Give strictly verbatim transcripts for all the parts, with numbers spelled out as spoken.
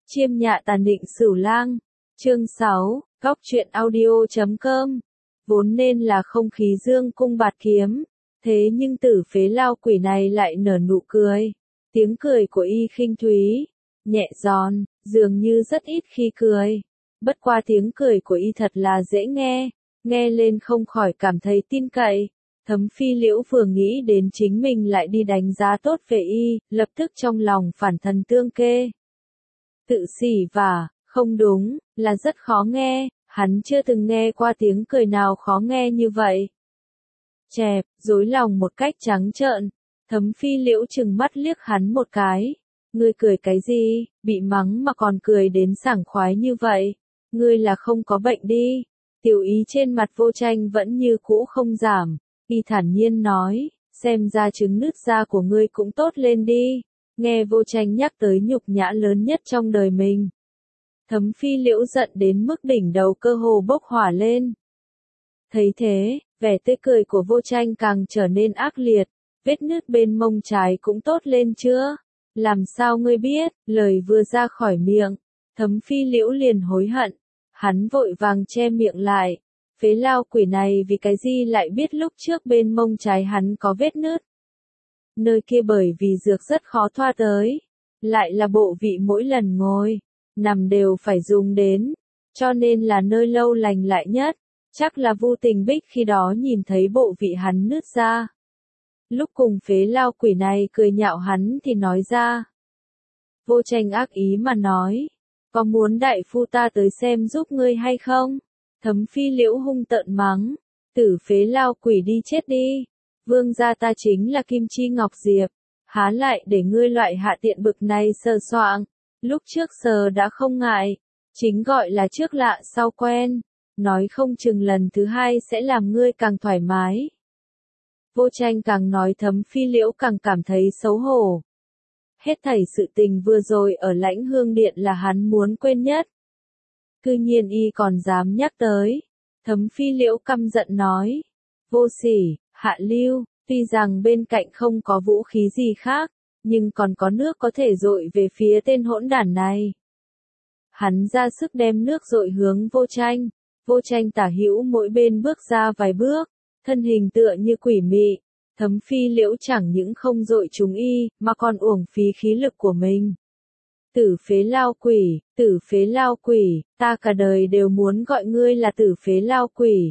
Chiêm nhạ tàn định Sửu lang, chương sáu, góc truyện audio chấm com. Vốn nên là không khí dương cung bạt kiếm, thế nhưng tử phế lao quỷ này lại nở nụ cười. Tiếng cười của y khinh thúy, nhẹ giòn, dường như rất ít khi cười. Bất qua tiếng cười của y thật là dễ nghe, nghe lên không khỏi cảm thấy tin cậy. Thấm Phi Liễu vừa nghĩ đến chính mình lại đi đánh giá tốt về y, lập tức trong lòng phản thần tương kê. Tự xỉ vả, không đúng, là rất khó nghe, hắn chưa từng nghe qua tiếng cười nào khó nghe như vậy. Chẹp, dối lòng một cách trắng trợn, Thấm Phi Liễu trừng mắt liếc hắn một cái. Ngươi cười cái gì, bị mắng mà còn cười đến sảng khoái như vậy, ngươi là không có bệnh đi. Tiểu ý trên mặt Vô Tranh vẫn như cũ không giảm, y thản nhiên nói, xem ra trứng nứt da của ngươi cũng tốt lên đi. Nghe Vô Tranh nhắc tới nhục nhã lớn nhất trong đời mình, Thấm Phi Liễu giận đến mức đỉnh đầu cơ hồ bốc hỏa lên. Thấy thế, vẻ tươi cười của Vô Tranh càng trở nên ác liệt, vết nứt bên mông trái cũng tốt lên chưa? Làm sao ngươi biết? Lời vừa ra khỏi miệng, Thấm Phi Liễu liền hối hận, hắn vội vàng che miệng lại. Phế lao quỷ này vì cái gì lại biết lúc trước bên mông trái hắn có vết nứt? Nơi kia bởi vì dược rất khó thoa tới, lại là bộ vị mỗi lần ngồi, nằm đều phải dùng đến, cho nên là nơi lâu lành lại nhất. Chắc là Vu Tình Bích khi đó nhìn thấy bộ vị hắn nứt ra. Lúc cùng phế lao quỷ này cười nhạo hắn thì nói ra. Vô Tranh ác ý mà nói, có muốn đại phu ta tới xem giúp ngươi hay không? Thấm Phi Liễu hung tợn mắng, tử phế lao quỷ đi chết đi. Vương gia ta chính là Kim Chi Ngọc Diệp, há lại để ngươi loại hạ tiện bực này sờ soạng. Lúc trước sờ đã không ngại, chính gọi là trước lạ sau quen, nói không chừng lần thứ hai sẽ làm ngươi càng thoải mái. Vô Tranh càng nói Thấm Phi Liễu càng cảm thấy xấu hổ. Hết thảy sự tình vừa rồi ở Lãnh Hương Điện là hắn muốn quên nhất. Cư nhiên y còn dám nhắc tới. Thấm Phi Liễu căm giận nói, vô sỉ, hạ lưu, tuy rằng bên cạnh không có vũ khí gì khác, nhưng còn có nước có thể dội về phía tên hỗn đản này. Hắn ra sức đem nước dội hướng Vô Tranh, Vô Tranh tả hữu mỗi bên bước ra vài bước, thân hình tựa như quỷ mị. Thấm Phi Liễu chẳng những không dội trúng y, mà còn uổng phí khí lực của mình. Tử phế lao quỷ, tử phế lao quỷ, ta cả đời đều muốn gọi ngươi là tử phế lao quỷ.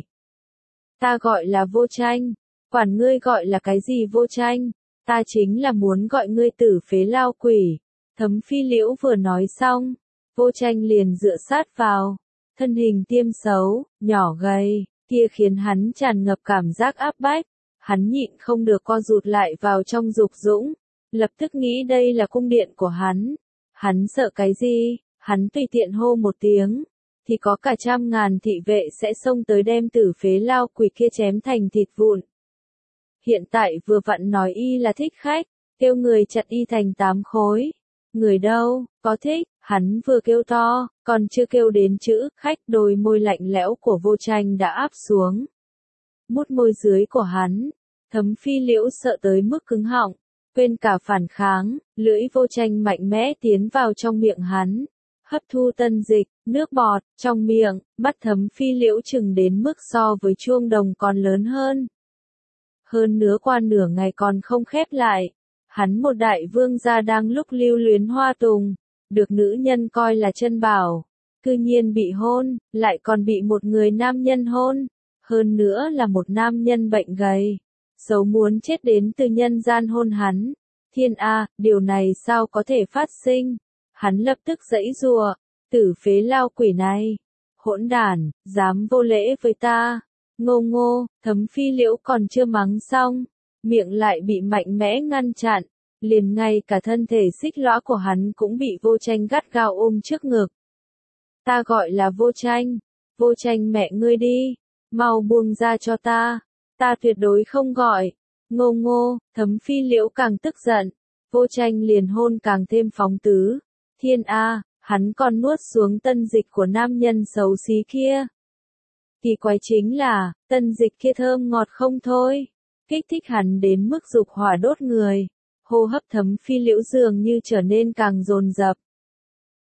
Ta gọi là Vô Tranh, quản ngươi gọi là cái gì Vô Tranh, ta chính là muốn gọi ngươi tử phế lao quỷ. Thấm Phi Liễu vừa nói xong, Vô Tranh liền dựa sát vào, thân hình tiêm xấu, nhỏ gầy, kia khiến hắn tràn ngập cảm giác áp bách. Hắn nhịn không được co rụt lại vào trong dục dũng, lập tức nghĩ đây là cung điện của hắn. Hắn sợ cái gì, hắn tùy tiện hô một tiếng, thì có cả trăm ngàn thị vệ sẽ xông tới đem tử phế lao quỷ kia chém thành thịt vụn. Hiện tại vừa vặn nói y là thích khách, kêu người chặt y thành tám khối. Người đâu, có thích, hắn vừa kêu to, còn chưa kêu đến chữ khách, đôi môi lạnh lẽo của Vô Tranh đã áp xuống. Mút môi dưới của hắn, Thấm Phi Liễu sợ tới mức cứng họng, quên cả phản kháng, lưỡi Vô Tranh mạnh mẽ tiến vào trong miệng hắn, hấp thu tân dịch, nước bọt, trong miệng, mắt Thấm Phi Liễu chừng đến mức so với chuông đồng còn lớn hơn. Hơn nữa qua nửa ngày còn không khép lại, hắn một đại vương gia đang lúc lưu luyến hoa tùng, được nữ nhân coi là chân bảo, cư nhiên bị hôn, lại còn bị một người nam nhân hôn. Hơn nữa là một nam nhân bệnh gầy, xấu muốn chết đến từ nhân gian hôn hắn. Thiên A, điều này sao có thể phát sinh? Hắn lập tức giãy giụa, tử phế lao quỷ này, hỗn đản, dám vô lễ với ta. Ngô ngô, Thấm Phi Liễu còn chưa mắng xong, miệng lại bị mạnh mẽ ngăn chặn, liền ngay cả thân thể xích lõa của hắn cũng bị Vô Tranh gắt gao ôm trước ngực. Ta gọi là Vô Tranh, Vô Tranh mẹ ngươi đi. Mau buông ra cho ta, ta tuyệt đối không gọi. Ngô ngô, Thấm Phi Liễu càng tức giận, Vô Tranh liền hôn càng thêm phóng tứ. Thiên A, hắn còn nuốt xuống tân dịch của nam nhân xấu xí kia. Kỳ quái chính là, tân dịch kia thơm ngọt không thôi, kích thích hắn đến mức dục hỏa đốt người, hô hấp Thấm Phi Liễu dường như trở nên càng dồn dập.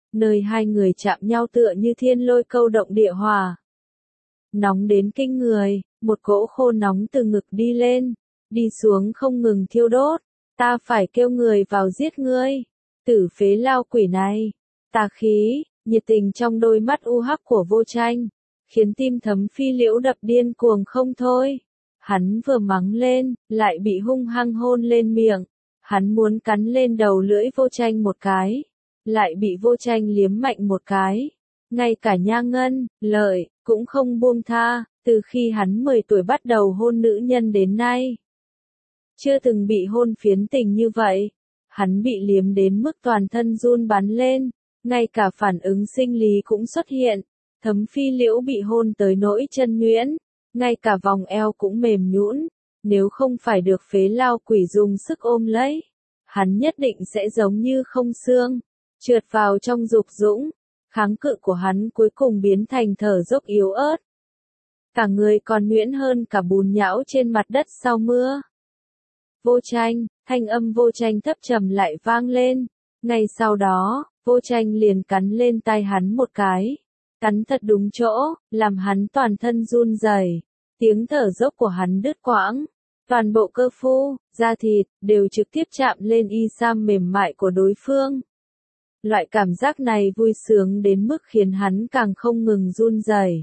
nơi hai người chạm nhau tựa như thiên lôi câu động địa hỏa. Nóng đến kinh người, một cỗ khô nóng từ ngực đi lên, đi xuống không ngừng thiêu đốt. Ta phải kêu người vào giết ngươi, tử phế lao quỷ này. Tà khí, nhiệt tình trong đôi mắt u hắc của Vô Tranh, khiến tim Thấm Phi Liễu đập điên cuồng không thôi. Hắn vừa mắng lên, lại bị hung hăng hôn lên miệng. Hắn muốn cắn lên đầu lưỡi Vô Tranh một cái, lại bị Vô Tranh liếm mạnh một cái. Ngay cả Nha Ngân, Lợi, cũng không buông tha, từ khi hắn mười tuổi bắt đầu hôn nữ nhân đến nay. Chưa từng bị hôn phiến tình như vậy. Hắn bị liếm đến mức toàn thân run bắn lên, ngay cả phản ứng sinh lý cũng xuất hiện. Thấm Phi Liễu bị hôn tới nỗi chân nhuyễn, ngay cả vòng eo cũng mềm nhũn. Nếu không phải được phế lao quỷ dùng sức ôm lấy, hắn nhất định sẽ giống như không xương, trượt vào trong dục dũng. Kháng cự của hắn cuối cùng biến thành thở dốc yếu ớt. Cả người còn nhuyễn hơn cả bùn nhão trên mặt đất sau mưa. Vô Tranh, thanh âm Vô Tranh thấp trầm lại vang lên. Ngay sau đó, Vô Tranh liền cắn lên tai hắn một cái. Cắn thật đúng chỗ, làm hắn toàn thân run rẩy. Tiếng thở dốc của hắn đứt quãng. Toàn bộ cơ phu, da thịt, đều trực tiếp chạm lên y sam mềm mại của đối phương. Loại cảm giác này vui sướng đến mức khiến hắn càng không ngừng run rẩy.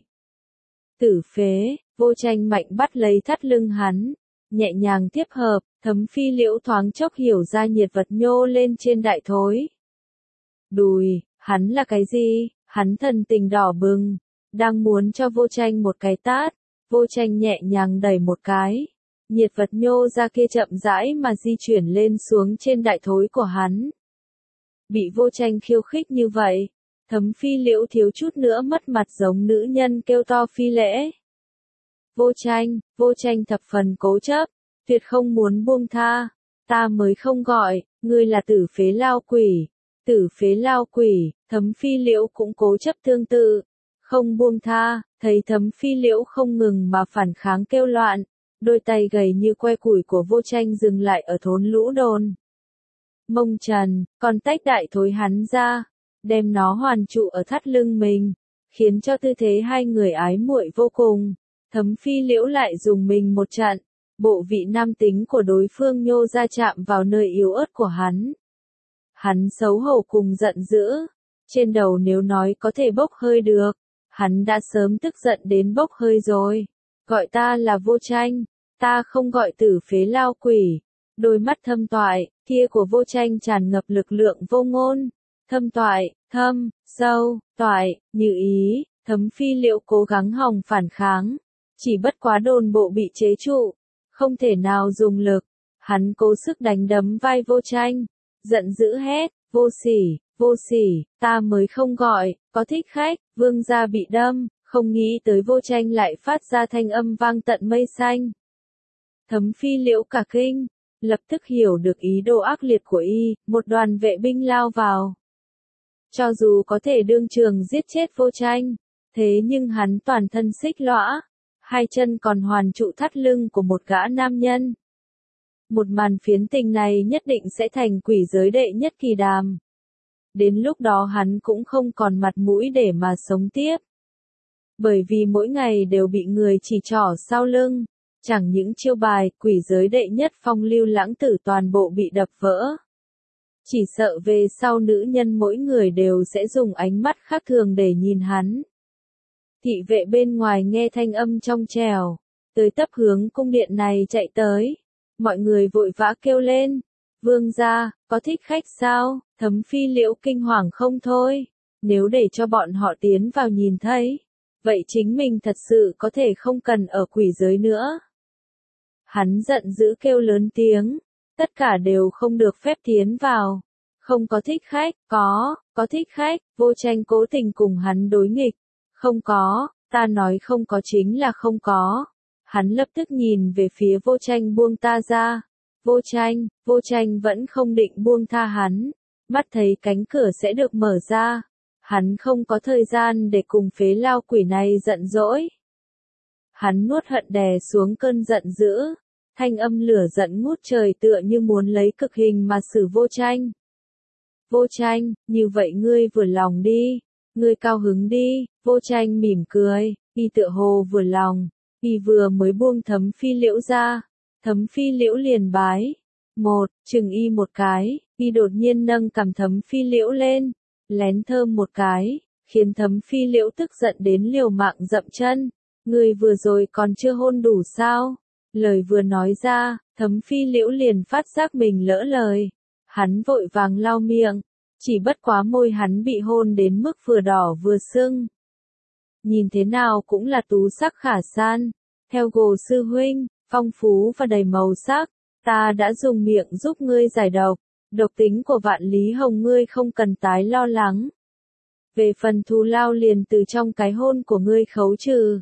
Tử phế, Vô Tranh mạnh bắt lấy thắt lưng hắn, nhẹ nhàng tiếp hợp. Thấm Phi Liễu thoáng chốc hiểu ra nhiệt vật nhô lên trên đại thối. Đùi, hắn là cái gì? Hắn thần tình đỏ bừng, đang muốn cho Vô Tranh một cái tát. Vô Tranh nhẹ nhàng đẩy một cái. Nhiệt vật nhô ra kia chậm rãi mà di chuyển lên xuống trên đại thối của hắn. Bị Vô Tranh khiêu khích như vậy, Thấm Phi Liễu thiếu chút nữa mất mặt giống nữ nhân kêu to phi lễ. Vô Tranh, Vô Tranh thập phần cố chấp, tuyệt không muốn buông tha. Ta mới không gọi, ngươi là tử phế lao quỷ. Tử phế lao quỷ, Thấm Phi Liễu cũng cố chấp tương tự, không buông tha. Thấy Thấm Phi Liễu không ngừng mà phản kháng kêu loạn, đôi tay gầy như que củi của Vô Tranh dừng lại ở thốn lũ đồn. Mông trần, còn tách đại thối hắn ra, đem nó hoàn trụ ở thắt lưng mình, khiến cho tư thế hai người ái muội vô cùng. Thấm Phi Liễu lại dùng mình một trận, bộ vị nam tính của đối phương nhô ra chạm vào nơi yếu ớt của hắn. Hắn xấu hổ cùng giận dữ, trên đầu nếu nói có thể bốc hơi được, hắn đã sớm tức giận đến bốc hơi rồi. Gọi ta là Vô Tranh, ta không gọi tử phế lao quỷ. Đôi mắt thâm toại, kia của Vô Tranh tràn ngập lực lượng vô ngôn. Thâm toại, thâm, sâu, toại, như ý. Thấm Phi Liễu cố gắng hòng phản kháng, chỉ bất quá đồn bộ bị chế trụ, không thể nào dùng lực. Hắn cố sức đánh đấm vai Vô Tranh, giận dữ hét, vô sỉ, vô sỉ, ta mới không gọi, có thích khách. Vương gia bị đâm, không nghĩ tới Vô Tranh lại phát ra thanh âm vang tận mây xanh. Thấm Phi Liễu cả kinh, lập tức hiểu được ý đồ ác liệt của y. Một đoàn vệ binh lao vào. Cho dù có thể đương trường giết chết Vô Tranh, thế nhưng hắn toàn thân xích lõa, hai chân còn hoàn trụ thắt lưng của một gã nam nhân. Một màn phiến tình này nhất định sẽ thành quỷ giới đệ nhất kỳ đàm. Đến lúc đó hắn cũng không còn mặt mũi để mà sống tiếp. Bởi vì mỗi ngày đều bị người chỉ trỏ sau lưng, chẳng những chiêu bài quỷ giới đệ nhất phong lưu lãng tử toàn bộ bị đập vỡ. Chỉ sợ về sau nữ nhân mỗi người đều sẽ dùng ánh mắt khác thường để nhìn hắn. Thị vệ bên ngoài nghe thanh âm trong trèo, tới tấp hướng cung điện này chạy tới. Mọi người vội vã kêu lên, vương gia, có thích khách sao? Thấm Phi Liễu kinh hoàng không thôi, nếu để cho bọn họ tiến vào nhìn thấy, vậy chính mình thật sự có thể không cần ở quỷ giới nữa. Hắn giận dữ kêu lớn tiếng, tất cả đều không được phép tiến vào. Không có thích khách, có, có thích khách. Vô Tranh cố tình cùng hắn đối nghịch. Không có, ta nói không có chính là không có. Hắn lập tức nhìn về phía Vô Tranh buông ta ra. Vô Tranh, Vô Tranh vẫn không định buông tha hắn. Mắt thấy cánh cửa sẽ được mở ra. Hắn không có thời gian để cùng phế lao quỷ này giận dỗi. Hắn nuốt hận đè xuống cơn giận dữ. Thanh âm lửa giận ngút trời tựa như muốn lấy cực hình mà xử Vô Tranh. Vô Tranh, như vậy ngươi vừa lòng đi, ngươi cao hứng đi, Vô Tranh mỉm cười, y tựa hồ vừa lòng, y vừa mới buông Thấm Phi Liễu ra, Thấm Phi Liễu liền bái. Một, chừng y một cái, y đột nhiên nâng cằm Thấm Phi Liễu lên, lén thơm một cái, khiến Thấm Phi Liễu tức giận đến liều mạng dậm chân. Ngươi vừa rồi còn chưa hôn đủ sao? Lời vừa nói ra, Thấm Phi Liễu liền phát giác mình lỡ lời. Hắn vội vàng lau miệng, chỉ bất quá môi hắn bị hôn đến mức vừa đỏ vừa sưng. Nhìn thế nào cũng là tú sắc khả san. Theo Gồ sư huynh, phong phú và đầy màu sắc, ta đã dùng miệng giúp ngươi giải độc. Độc tính của Vạn Lý Hồng ngươi không cần tái lo lắng. Về phần thù lao liền từ trong cái hôn của ngươi khấu trừ.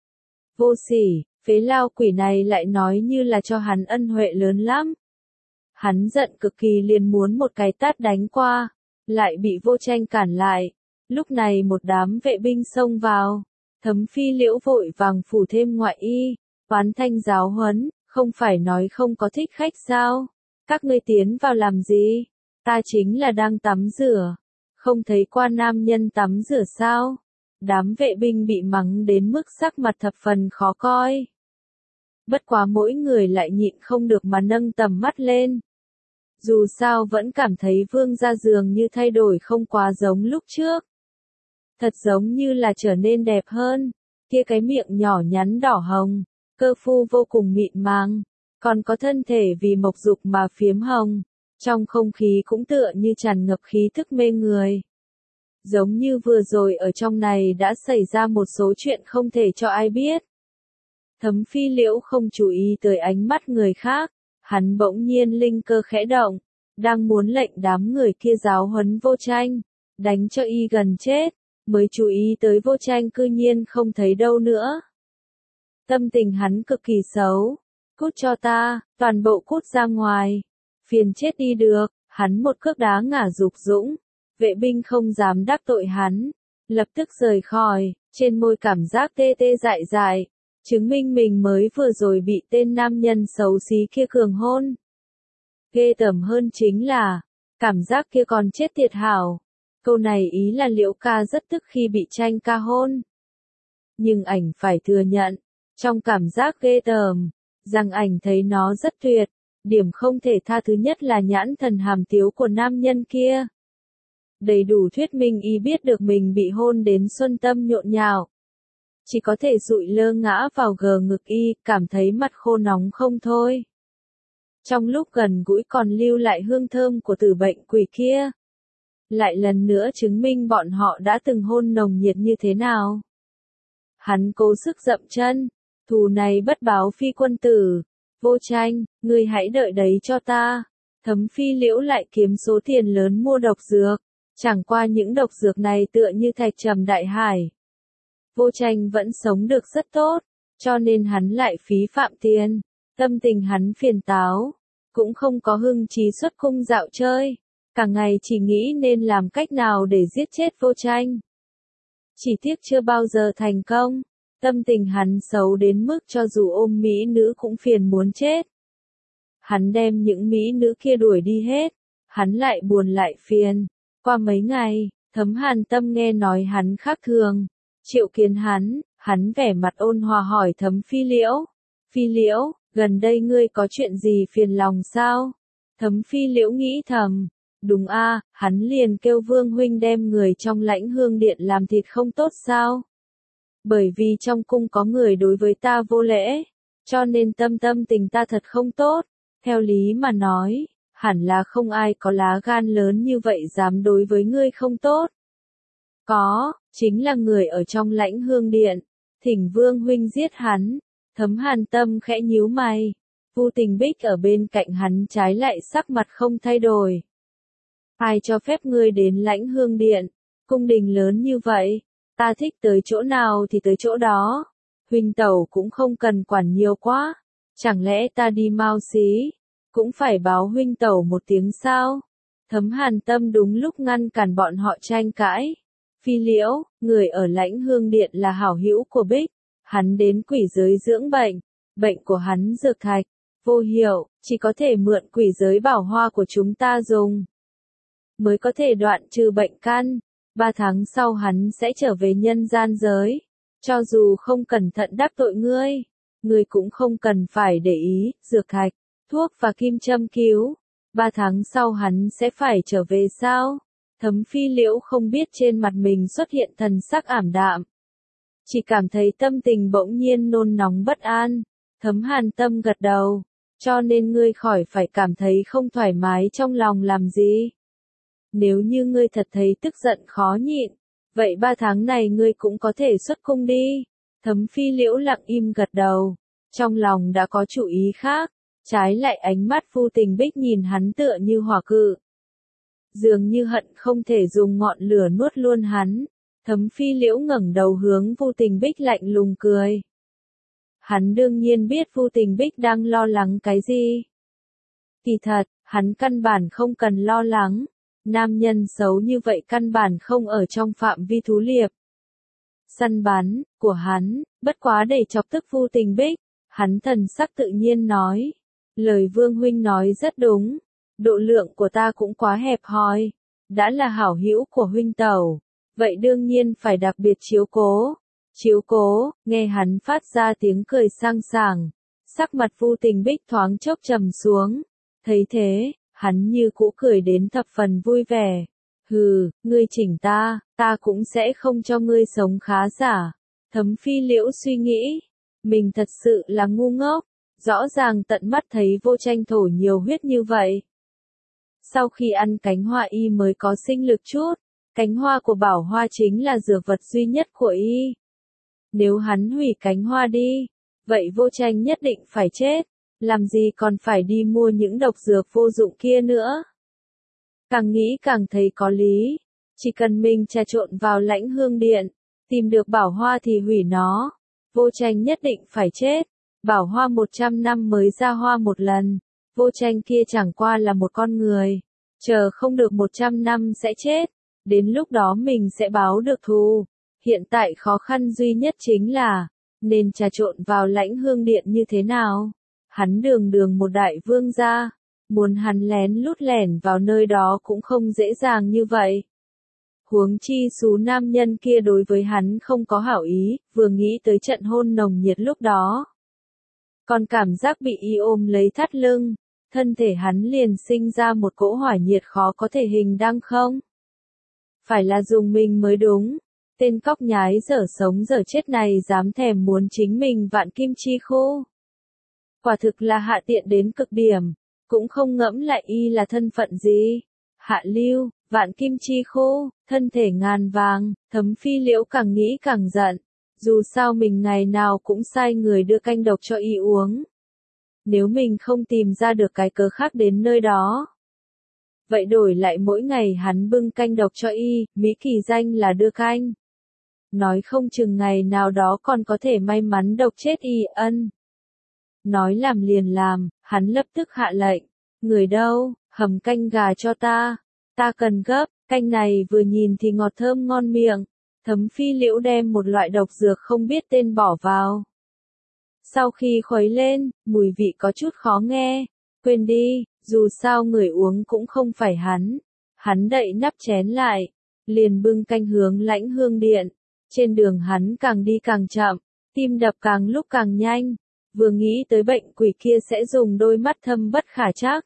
Vô sỉ, phế lao quỷ này lại nói như là cho hắn ân huệ lớn lắm. Hắn giận cực kỳ liền muốn một cái tát đánh qua, lại bị Vô Tranh cản lại. Lúc này một đám vệ binh xông vào, Thấm Phi Liễu vội vàng phủ thêm ngoại y, oán thanh giáo huấn, không phải nói không có thích khách sao? Các ngươi tiến vào làm gì? Ta chính là đang tắm rửa, không thấy qua nam nhân tắm rửa sao? Đám vệ binh bị mắng đến mức sắc mặt thập phần khó coi. Bất quá mỗi người lại nhịn không được mà nâng tầm mắt lên. Dù sao vẫn cảm thấy Vương gia dường như thay đổi không quá giống lúc trước. Thật giống như là trở nên đẹp hơn, kia cái miệng nhỏ nhắn đỏ hồng, cơ phu vô cùng mịn màng, còn có thân thể vì mộc dục mà phiếm hồng, trong không khí cũng tựa như tràn ngập khí thức mê người. Giống như vừa rồi ở trong này đã xảy ra một số chuyện không thể cho ai biết. Thấm Phi Liễu không chú ý tới ánh mắt người khác, hắn bỗng nhiên linh cơ khẽ động, đang muốn lệnh đám người kia giáo huấn Vô Tranh, đánh cho y gần chết, mới chú ý tới Vô Tranh cư nhiên không thấy đâu nữa. Tâm tình hắn cực kỳ xấu, cút cho ta, toàn bộ cút ra ngoài, phiền chết đi được, hắn một cước đá ngã Dục Dũng, vệ binh không dám đắc tội hắn, lập tức rời khỏi, trên môi cảm giác tê tê dại dại, chứng minh mình mới vừa rồi bị tên nam nhân xấu xí kia cường hôn. Ghê tởm hơn chính là, cảm giác kia còn chết tiệt hảo. Câu này ý là Liễu ca rất tức khi bị Tranh ca hôn. Nhưng ảnh phải thừa nhận, trong cảm giác ghê tởm, rằng ảnh thấy nó rất tuyệt, điểm không thể tha thứ nhất là nhãn thần hàm tiếu của nam nhân kia. Đầy đủ thuyết minh y biết được mình bị hôn đến xuân tâm nhộn nhạo. Chỉ có thể dụi lơ ngã vào gờ ngực y, cảm thấy mặt khô nóng không thôi. Trong lúc gần gũi còn lưu lại hương thơm của tử bệnh quỷ kia. Lại lần nữa chứng minh bọn họ đã từng hôn nồng nhiệt như thế nào. Hắn cố sức dậm chân, thù này bất báo phi quân tử. Vô Tranh, ngươi hãy đợi đấy cho ta. Thấm Phi Liễu lại kiếm số tiền lớn mua độc dược. Chẳng qua những độc dược này tựa như thạch trầm đại hải. Vô Tranh vẫn sống được rất tốt, cho nên hắn lại phí phạm tiền. Tâm tình hắn phiền táo, cũng không có hưng trí xuất cung dạo chơi. Cả ngày chỉ nghĩ nên làm cách nào để giết chết Vô Tranh. Chỉ tiếc chưa bao giờ thành công. Tâm tình hắn xấu đến mức cho dù ôm mỹ nữ cũng phiền muốn chết. Hắn đem những mỹ nữ kia đuổi đi hết. Hắn lại buồn lại phiền. Qua mấy ngày, Thấm Hàn Tâm nghe nói hắn khác thường. Triệu kiến hắn, hắn vẻ mặt ôn hòa hỏi Thấm Phi Liễu. Phi Liễu, gần đây ngươi có chuyện gì phiền lòng sao? Thấm Phi Liễu nghĩ thầm. Đúng a, hắn liền kêu Vương huynh đem người trong Lãnh Hương Điện làm thịt không tốt sao? Bởi vì trong cung có người đối với ta vô lễ, cho nên tâm tâm tình ta thật không tốt. Theo lý mà nói, hẳn là không ai có lá gan lớn như vậy dám đối với ngươi không tốt. Có, chính là người ở trong Lãnh Hương Điện, thỉnh Vương huynh giết hắn. Thấm Hàn Tâm khẽ nhíu mày. Vu Tình Bích ở bên cạnh hắn trái lại sắc mặt không thay đổi. Ai cho phép ngươi đến Lãnh Hương Điện, cung đình lớn như vậy, ta thích tới chỗ nào thì tới chỗ đó. Huynh tẩu cũng không cần quản nhiều quá, chẳng lẽ ta đi Mao Xí, cũng phải báo huynh tẩu một tiếng sao? Thấm Hàn Tâm đúng lúc ngăn cản bọn họ tranh cãi. Phi Liễu, người ở Lãnh Hương Điện là hảo hữu của Bích, hắn đến quỷ giới dưỡng bệnh, bệnh của hắn dược thạch, vô hiệu, chỉ có thể mượn quỷ giới bảo hoa của chúng ta dùng. mới có thể đoạn trừ bệnh căn. Ba tháng sau hắn sẽ trở về nhân gian giới. Cho dù không cẩn thận đắc tội ngươi, ngươi cũng không cần phải để ý, dược thạch, thuốc và kim châm cứu. Ba tháng sau hắn sẽ phải trở về sao? Thấm Phi Liễu không biết trên mặt mình xuất hiện thần sắc ảm đạm. Chỉ cảm thấy tâm tình bỗng nhiên nôn nóng bất an. Thấm Hàn Tâm gật đầu. Cho nên ngươi khỏi phải cảm thấy không thoải mái trong lòng làm gì. Nếu như ngươi thật thấy tức giận khó nhịn, vậy ba tháng này ngươi cũng có thể xuất cung đi. Thấm Phi Liễu lặng im gật đầu. Trong lòng đã có chủ ý khác. Trái lại ánh mắt Vu Tình Bích nhìn hắn tựa như hỏa cự. Dường như hận không thể dùng ngọn lửa nuốt luôn hắn. Thấm Phi Liễu ngẩng đầu hướng Vu Tình Bích lạnh lùng cười. Hắn đương nhiên biết Vu Tình Bích đang lo lắng cái gì. Kỳ thật, hắn căn bản không cần lo lắng. Nam nhân xấu như vậy căn bản không ở trong phạm vi thú liệp. Săn bắn, của hắn, bất quá để chọc tức Vu Tình Bích. Hắn thần sắc tự nhiên nói. Lời Vương huynh nói rất đúng. Độ lượng của ta cũng quá hẹp hòi. Đã là hảo hữu của huynh tẩu. Vậy đương nhiên phải đặc biệt chiếu cố. Chiếu cố, nghe hắn phát ra tiếng cười sang sảng. Sắc mặt Vu Tình Bích thoáng chốc trầm xuống. Thấy thế, hắn như cũ cười đến thập phần vui vẻ. Hừ, ngươi chỉnh ta, ta cũng sẽ không cho ngươi sống khá giả. Thấm Phi Liễu suy nghĩ. Mình thật sự là ngu ngốc. Rõ ràng tận mắt thấy Vô Tranh thổ nhiều huyết như vậy. Sau khi ăn cánh hoa y mới có sinh lực chút. Cánh hoa của Bảo Hoa chính là dược vật duy nhất của y. Nếu hắn hủy cánh hoa đi, vậy Vô Tranh nhất định phải chết. Làm gì còn phải đi mua những độc dược vô dụng kia nữa. Càng nghĩ càng thấy có lý. Chỉ cần mình trà trộn vào Lãnh Hương Điện, tìm được Bảo Hoa thì hủy nó. Vô Tranh nhất định phải chết. Bảo Hoa một trăm năm mới ra hoa một lần. Vô Tranh kia chẳng qua là một con người. Chờ không được một trăm năm sẽ chết. Đến lúc đó mình sẽ báo được thù. Hiện tại khó khăn duy nhất chính là, nên trà trộn vào Lãnh Hương Điện như thế nào? Hắn đường đường một đại vương gia. Muốn hắn lén lút lẻn vào nơi đó cũng không dễ dàng như vậy. Huống chi số nam nhân kia đối với hắn không có hảo ý, vừa nghĩ tới trận hôn nồng nhiệt lúc đó. Còn cảm giác bị y ôm lấy thắt lưng, thân thể hắn liền sinh ra một cỗ hỏa nhiệt khó có thể hình đăng không. Phải là dùng mình mới đúng, tên cóc nhái dở sống dở chết này dám thèm muốn chính mình vạn kim chi khô. Quả thực là hạ tiện đến cực điểm, cũng không ngẫm lại y là thân phận gì. Hạ lưu, vạn kim chi khô, thân thể ngàn vàng, Thấm Phi Liễu càng nghĩ càng giận. Dù sao mình ngày nào cũng sai người đưa canh độc cho y uống. Nếu mình không tìm ra được cái cớ khác đến nơi đó. Vậy đổi lại mỗi ngày hắn bưng canh độc cho y, mỹ kỳ danh là đưa canh. Nói không chừng ngày nào đó còn có thể may mắn độc chết y ân. Nói làm liền làm, hắn lập tức hạ lệnh. Người đâu, hầm canh gà cho ta. Ta cần gấp, canh này vừa nhìn thì ngọt thơm ngon miệng. Thấm Phi Liễu đem một loại độc dược không biết tên bỏ vào. Sau khi khuấy lên, mùi vị có chút khó nghe. Quên đi, dù sao người uống cũng không phải hắn. Hắn đậy nắp chén lại, liền bưng canh hướng Lãnh Hương Điện. Trên đường hắn càng đi càng chậm, tim đập càng lúc càng nhanh. Vừa nghĩ tới bệnh quỷ kia sẽ dùng đôi mắt thâm bất khả trắc.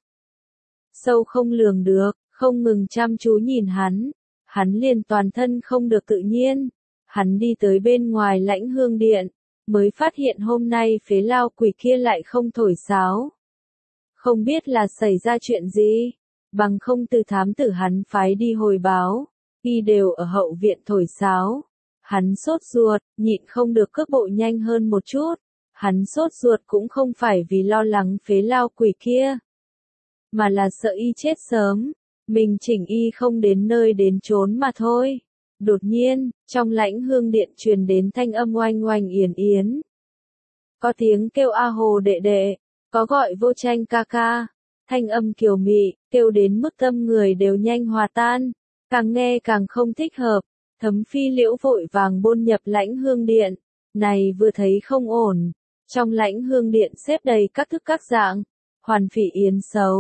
Sâu không lường được, không ngừng chăm chú nhìn hắn. Hắn liền toàn thân không được tự nhiên. Hắn đi tới bên ngoài Lãnh Hương Điện, mới phát hiện hôm nay phế lao quỷ kia lại không thổi sáo. Không biết là xảy ra chuyện gì, bằng không từ thám tử hắn phái đi hồi báo, y đều ở hậu viện thổi sáo. Hắn sốt ruột, nhịn không được cước bộ nhanh hơn một chút. Hắn sốt ruột cũng không phải vì lo lắng phế lao quỷ kia, mà là sợ y chết sớm. Mình chỉnh y không đến nơi đến chốn mà thôi. Đột nhiên, trong Lãnh Hương Điện truyền đến thanh âm oanh oanh yến yến. Có tiếng kêu a hồ đệ đệ, có gọi Vô Tranh ca ca. Thanh âm kiều mị, kêu đến mức tâm người đều nhanh hòa tan. Càng nghe càng không thích hợp. Thấm Phi Liễu vội vàng bôn nhập Lãnh Hương Điện. Này vừa thấy không ổn. Trong Lãnh Hương Điện xếp đầy các thức các dạng. Hoàn phỉ yến sấu,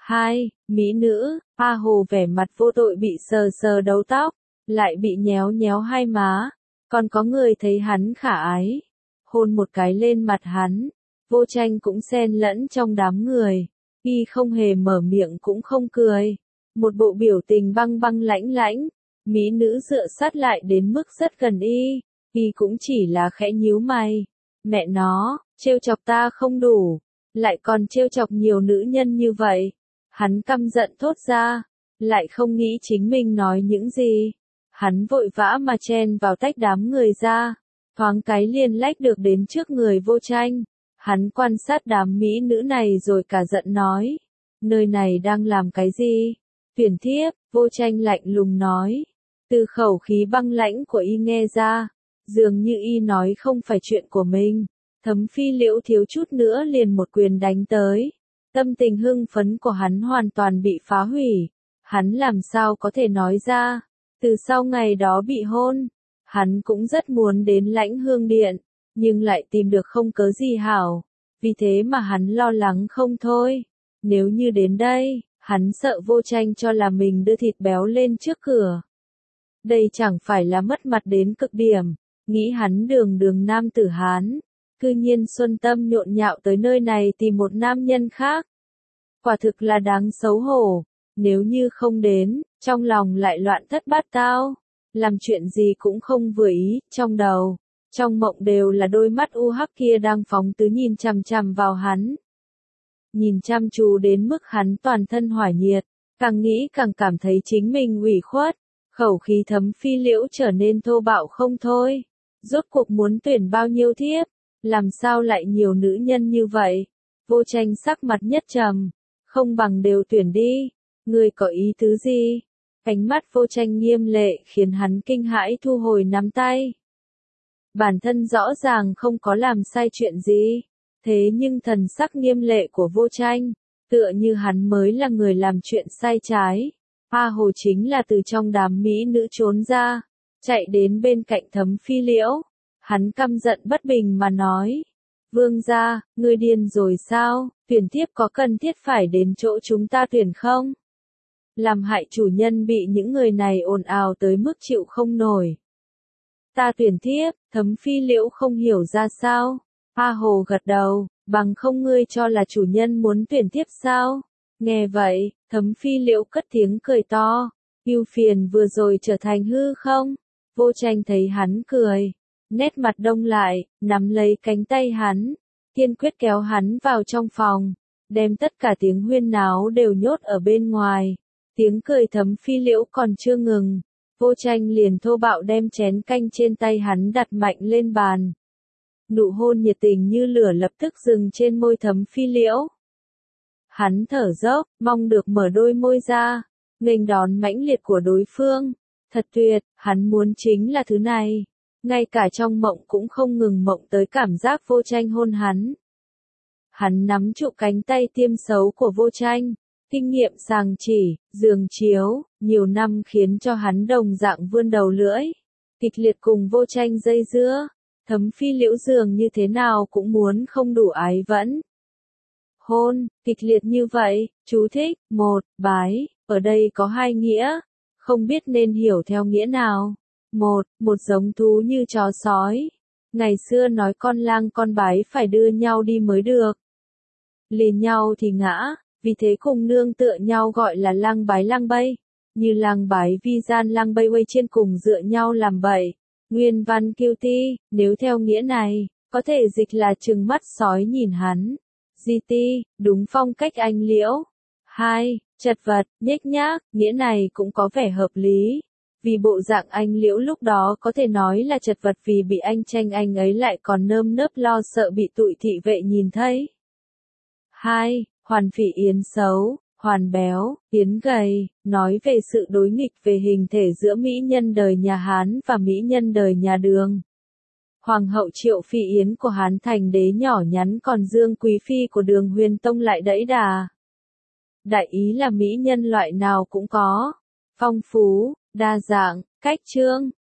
Hai, mỹ nữ, A Hồ vẻ mặt vô tội bị sờ sờ đầu tóc, lại bị nhéo nhéo hai má, còn có người thấy hắn khả ái, hôn một cái lên mặt hắn. Vô Tranh cũng xen lẫn trong đám người, y không hề mở miệng cũng không cười, một bộ biểu tình băng băng lãnh lãnh. Mỹ nữ dựa sát lại đến mức rất gần y, y cũng chỉ là khẽ nhíu mày. Mẹ nó, trêu chọc ta không đủ, lại còn trêu chọc nhiều nữ nhân như vậy. Hắn căm giận thốt ra, lại không nghĩ chính mình nói những gì. Hắn vội vã mà chen vào tách đám người ra, thoáng cái liền lách được đến trước người Vô Tranh. Hắn quan sát đám mỹ nữ này rồi cả giận nói, nơi này đang làm cái gì? Tuyển thiếp, Vô Tranh lạnh lùng nói. Từ khẩu khí băng lãnh của y nghe ra, dường như y nói không phải chuyện của mình. Thấm Phi Liễu thiếu chút nữa liền một quyền đánh tới. Tâm tình hưng phấn của hắn hoàn toàn bị phá hủy. Hắn làm sao có thể nói ra. Từ sau ngày đó bị hôn, hắn cũng rất muốn đến Lãnh Hương Điện, nhưng lại tìm được không cớ gì hảo. Vì thế mà hắn lo lắng không thôi. Nếu như đến đây, hắn sợ Vô Tranh cho là mình đưa thịt béo lên trước cửa. Đây chẳng phải là mất mặt đến cực điểm. Nghĩ hắn đường đường nam tử Hán, cư nhiên xuân tâm nhộn nhạo tới nơi này tìm một nam nhân khác. Quả thực là đáng xấu hổ. Nếu như không đến, trong lòng lại loạn thất bát tao, làm chuyện gì cũng không vừa ý, trong đầu, trong mộng đều là đôi mắt u hắc kia đang phóng tứ nhìn chằm chằm vào hắn. Nhìn chăm chú đến mức hắn toàn thân hỏa nhiệt, càng nghĩ càng cảm thấy chính mình ủy khuất, khẩu khí Thấm Phi Liễu trở nên thô bạo không thôi. Rốt cuộc muốn tuyển bao nhiêu thiếp, làm sao lại nhiều nữ nhân như vậy? Vô Tranh sắc mặt nhất trầm, không bằng đều tuyển đi. Ngươi có ý tứ gì? Ánh mắt Vô Tranh nghiêm lệ khiến hắn kinh hãi thu hồi nắm tay. Bản thân rõ ràng không có làm sai chuyện gì, thế nhưng thần sắc nghiêm lệ của Vô Tranh, tựa như hắn mới là người làm chuyện sai trái. A Hồ chính là từ trong đám mỹ nữ trốn ra, chạy đến bên cạnh Thấm Phi Liễu. Hắn căm giận bất bình mà nói, vương gia, ngươi điên rồi sao? Tuyển thiếp có cần thiết phải đến chỗ chúng ta tuyển không? Làm hại chủ nhân bị những người này ồn ào tới mức chịu không nổi. Ta tuyển thiếp, Thấm Phi Liễu không hiểu ra sao. A Hồ gật đầu, bằng không ngươi cho là chủ nhân muốn tuyển thiếp sao? Nghe vậy, Thấm Phi Liễu cất tiếng cười to, ưu phiền vừa rồi trở thành hư không? Vô Tranh thấy hắn cười, nét mặt đông lại, nắm lấy cánh tay hắn, kiên quyết kéo hắn vào trong phòng, đem tất cả tiếng huyên náo đều nhốt ở bên ngoài. Tiếng cười Thấm Phi Liễu còn chưa ngừng, Vô Tranh liền thô bạo đem chén canh trên tay hắn đặt mạnh lên bàn. Nụ hôn nhiệt tình như lửa lập tức dừng trên môi Thấm Phi Liễu. Hắn thở dốc, mong được mở đôi môi ra, nghênh đón mãnh liệt của đối phương. Thật tuyệt, hắn muốn chính là thứ này. Ngay cả trong mộng cũng không ngừng mộng tới cảm giác Vô Tranh hôn hắn. Hắn nắm trụ cánh tay tiêm xấu của Vô Tranh. Kinh nghiệm sàng chỉ, giường chiếu, nhiều năm khiến cho hắn đồng dạng vươn đầu lưỡi. Kịch liệt cùng Vô Tranh dây dưa. Thấm Phi Liễu dường như thế nào cũng muốn không đủ ái vẫn. Hôn, kịch liệt như vậy, chú thích, một, bái, ở đây có hai nghĩa, không biết nên hiểu theo nghĩa nào. Một, một giống thú như chó sói. Ngày xưa nói con lang con bái phải đưa nhau đi mới được. Liền nhau thì ngã, vì thế cùng nương tựa nhau gọi là lang bái lang bay. Như lang bái vi gian lang bay quay trên cùng dựa nhau làm bậy. Nguyên văn kiêu ti, nếu theo nghĩa này, có thể dịch là trừng mắt sói nhìn hắn. Di ti, đúng phong cách anh Liễu. Hai, chật vật, nhếch nhác, nghĩa này cũng có vẻ hợp lý. Vì bộ dạng anh Liễu lúc đó có thể nói là chật vật vì bị anh Tranh anh ấy lại còn nơm nớp lo sợ bị tụi thị vệ nhìn thấy. Hai, Hoàn Phỉ Yến xấu, Hoàn béo, Yến gầy, nói về sự đối nghịch về hình thể giữa mỹ nhân đời nhà Hán và mỹ nhân đời nhà Đường. Hoàng hậu Triệu Phi Yến của Hán thành đế nhỏ nhắn còn Dương Quý Phi của Đường Huyền Tông lại đẫy đà. Đại ý là mỹ nhân loại nào cũng có, phong phú, đa dạng, cách trương,